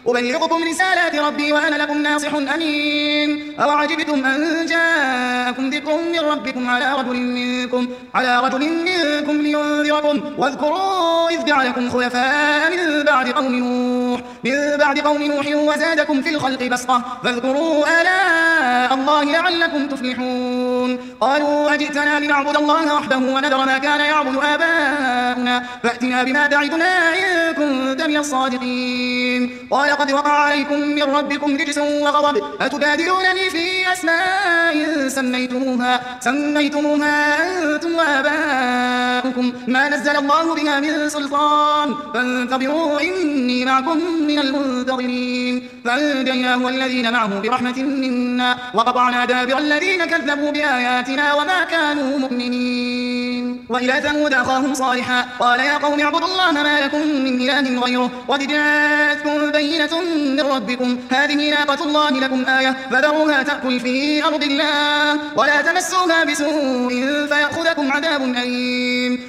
أبلغكم رسالات ربي وأنا لكم ناصح أمين. أوعجبتم أن جاءكم ذكر من ربكم على رجل منكم لينذركم واذكروا إذ جعلكم خلفاء من بعد قوم نوح وزادكم في الخلق بسطة فاذكروا آلاء الله لعلكم تفلحون. قالوا أجئتنا لنعبد الله وحده ونذر ما كان يعبد آباؤنا فأتنا بما تعدنا إن كنت من الصادقين. قال قد وقع عليكم من ربكم رجس وغضب أتجادلونني في أسماء سميتموها أنتم وآباؤكم ما نزل الله بها من سلطان فانتظروا إني معكم من المنتظرين. فأنجيناه والذين معه برحمة منا وقطعنا دابر الذين كذبوا بآياتنا وما كانوا مؤمنين. وإلى ثمود أخاهم صالحا قال يا قوم اعبدوا الله ما لكم من إله غيره قد جاءتكم بينة من ربكم هذه ناقة الله لكم آية فذروها تأكل في أرض الله ولا تمسوها بسوء فيأخذكم عذاب أليم.